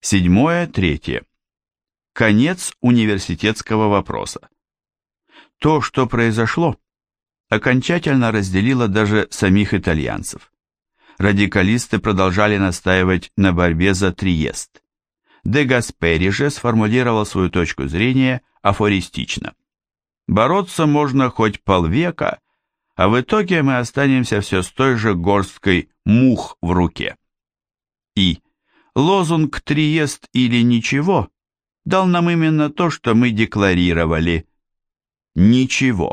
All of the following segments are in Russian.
7.3. Конец университетского вопроса. То, что произошло, окончательно разделило даже самих итальянцев. Радикалисты продолжали настаивать на борьбе за Триест. Де Гаспери же сформулировал свою точку зрения афористично. Бороться можно хоть полвека, а в итоге мы останемся все с той же горсткой мух в руке. И лозунг «Триест или ничего» дал нам именно то, что мы декларировали – ничего.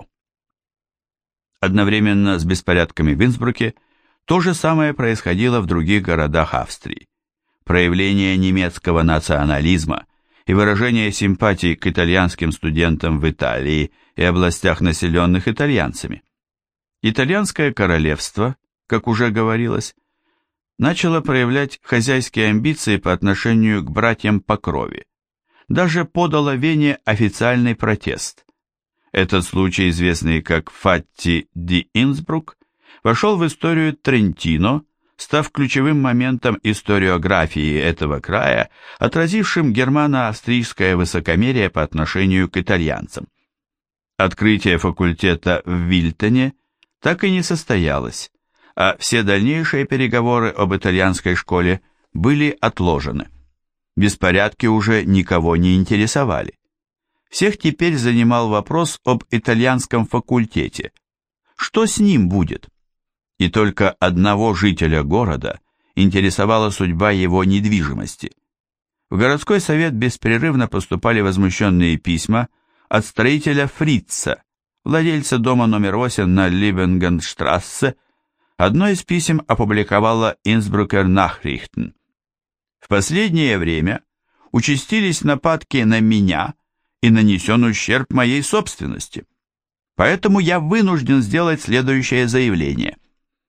Одновременно с беспорядками в Инсбруке то же самое происходило в других городах Австрии. Проявление немецкого национализма и выражение симпатий к итальянским студентам в Италии и областях, населенных итальянцами. Итальянское королевство, как уже говорилось, начало проявлять хозяйские амбиции по отношению к братьям по крови. Даже подало Вене официальный протест. Этот случай, известный как Фатти ди Инсбрук, вошел в историю Трентино, став ключевым моментом историографии этого края, отразившим германо-австрийское высокомерие по отношению к итальянцам. Открытие факультета в Вильтоне так и не состоялось, а все дальнейшие переговоры об итальянской школе были отложены. Беспорядки уже никого не интересовали. Всех теперь занимал вопрос об итальянском факультете. Что с ним будет? И только одного жителя города интересовала судьба его недвижимости. В городской совет беспрерывно поступали возмущенные письма от строителя Фрица, владельца дома номер 8 на Либенгенштрассе. Одно из писем опубликовала Инсбрукер Nachrichten. В последнее время участились нападки на меня и нанесен ущерб моей собственности. Поэтому я вынужден сделать следующее заявление.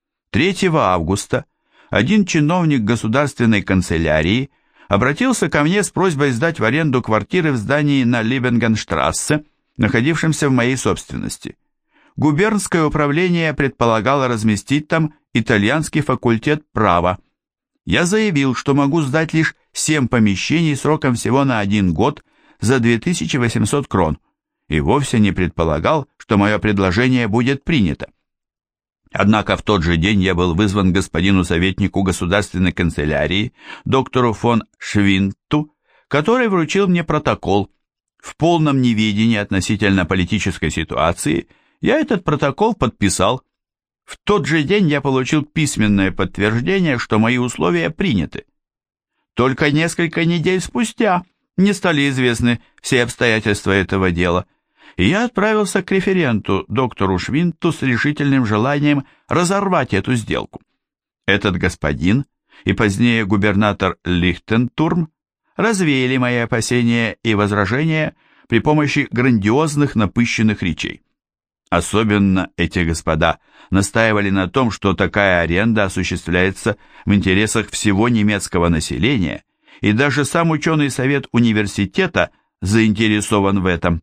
3 августа один чиновник государственной канцелярии обратился ко мне с просьбой сдать в аренду квартиры в здании на Либенгенштрассе, находившемся в моей собственности. Губернское управление предполагало разместить там итальянский факультет права. Я заявил, что могу сдать лишь 7 помещений сроком всего на 1 год за 2800 крон, и вовсе не предполагал, что мое предложение будет принято. Однако в тот же день я был вызван к господину советнику государственной канцелярии, доктору фон Швинту, который вручил мне протокол. В полном неведении относительно политической ситуации я этот протокол подписал. В тот же день я получил письменное подтверждение, что мои условия приняты. Только несколько недель спустя не стали известны все обстоятельства этого дела, и я отправился к референту, доктору Швинту, с решительным желанием разорвать эту сделку. Этот господин и позднее губернатор Лихтентурм развеяли мои опасения и возражения при помощи грандиозных напыщенных речей. Особенно эти господа настаивали на том, что такая аренда осуществляется в интересах всего немецкого населения, и даже сам ученый совет университета заинтересован в этом.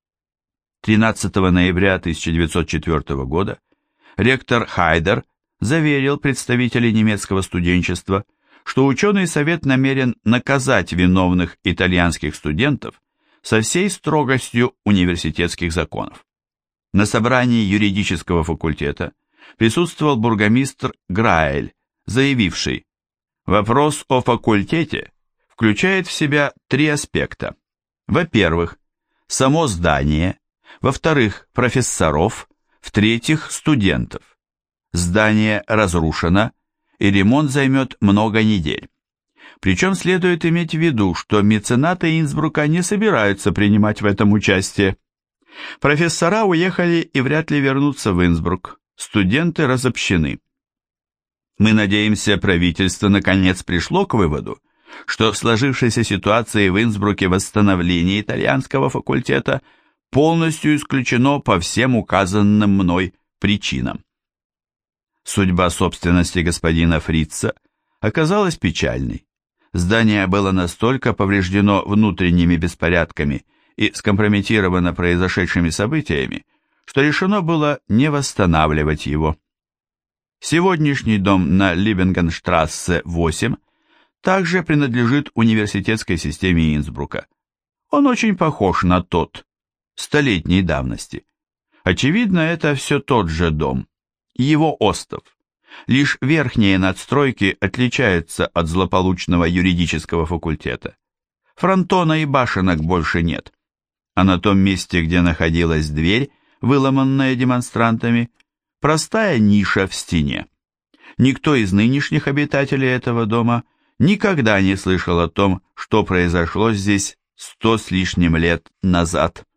13 ноября 1904 года ректор Хайдер заверил представителей немецкого студенчества, что ученый совет намерен наказать виновных итальянских студентов со всей строгостью университетских законов. На собрании юридического факультета присутствовал бургомистр Граэль, заявивший: «Вопрос о факультете включает в себя 3 аспекта. Во-первых, само здание, во-вторых, профессоров, в-третьих, студентов. Здание разрушено, и ремонт займет много недель. Причем следует иметь в виду, что меценаты Инсбрука не собираются принимать в этом участие. Профессора уехали и вряд ли вернутся в Инсбрук, студенты разобщены. Мы надеемся, правительство наконец пришло к выводу, что в сложившейся ситуации в Инсбруке восстановление итальянского факультета полностью исключено по всем указанным мной причинам». Судьба собственности господина Фрица оказалась печальной. Здание было настолько повреждено внутренними беспорядками и скомпрометировано произошедшими событиями, что решено было не восстанавливать его. Сегодняшний дом на Либенгенштрассе 8 также принадлежит университетской системе Инсбрука. Он очень похож на тот, столетней давности. Очевидно, это все тот же дом, его остов. Лишь верхние надстройки отличаются от злополучного юридического факультета. Фронтона и башенок больше нет, а на том месте, где находилась дверь, выломанная демонстрантами, простая ниша в стене. Никто из нынешних обитателей этого дома никогда не слышал о том, что произошло здесь 100 с лишним лет назад.